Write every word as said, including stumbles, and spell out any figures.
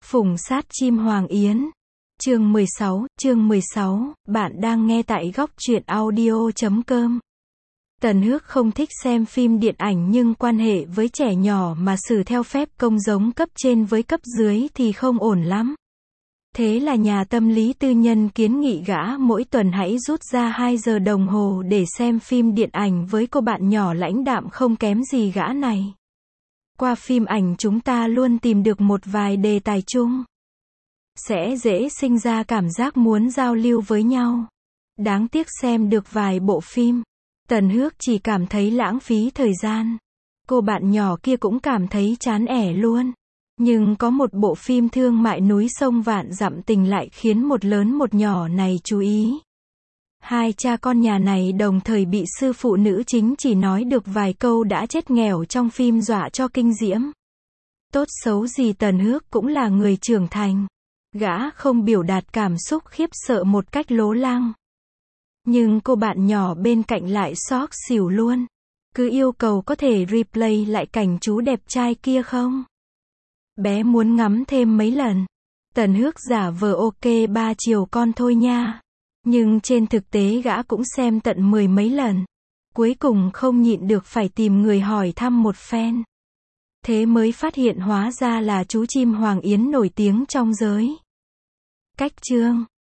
Phùng sát chim Hoàng Yến. Chương mười sáu, chương mười sáu, bạn đang nghe tại góc truyện audio chấm com. Tần Hước không thích xem phim điện ảnh nhưng quan hệ với trẻ nhỏ mà xử theo phép công giống cấp trên với cấp dưới thì không ổn lắm. Thế là nhà tâm lý tư nhân kiến nghị gã mỗi tuần hãy rút ra hai giờ đồng hồ để xem phim điện ảnh với cô bạn nhỏ lãnh đạm không kém gì gã này. Qua phim ảnh chúng ta luôn tìm được một vài đề tài chung. Sẽ dễ sinh ra cảm giác muốn giao lưu với nhau. Đáng tiếc xem được vài bộ phim. Tần Hước chỉ cảm thấy lãng phí thời gian. Cô bạn nhỏ kia cũng cảm thấy chán ẻ luôn. Nhưng có một bộ phim thương mại núi sông vạn dặm tình lại khiến một lớn một nhỏ này chú ý. Hai cha con nhà này đồng thời bị sư phụ nữ chính chỉ nói được vài câu đã chết nghèo trong phim dọa cho kinh diễm. Tốt xấu gì Tần Hước cũng là người trưởng thành. Gã không biểu đạt cảm xúc khiếp sợ một cách lố lăng. Nhưng cô bạn nhỏ bên cạnh lại xóc xỉu luôn. Cứ yêu cầu có thể replay lại cảnh chú đẹp trai kia không? Bé muốn ngắm thêm mấy lần. Tần Hước giả vờ ok ba chiều con thôi nha. Nhưng trên thực tế gã cũng xem tận mười mấy lần. Cuối cùng không nhịn được phải tìm người hỏi thăm một phen. Thế mới phát hiện hóa ra là chú chim Hoàng Yến nổi tiếng trong giới. Cách chương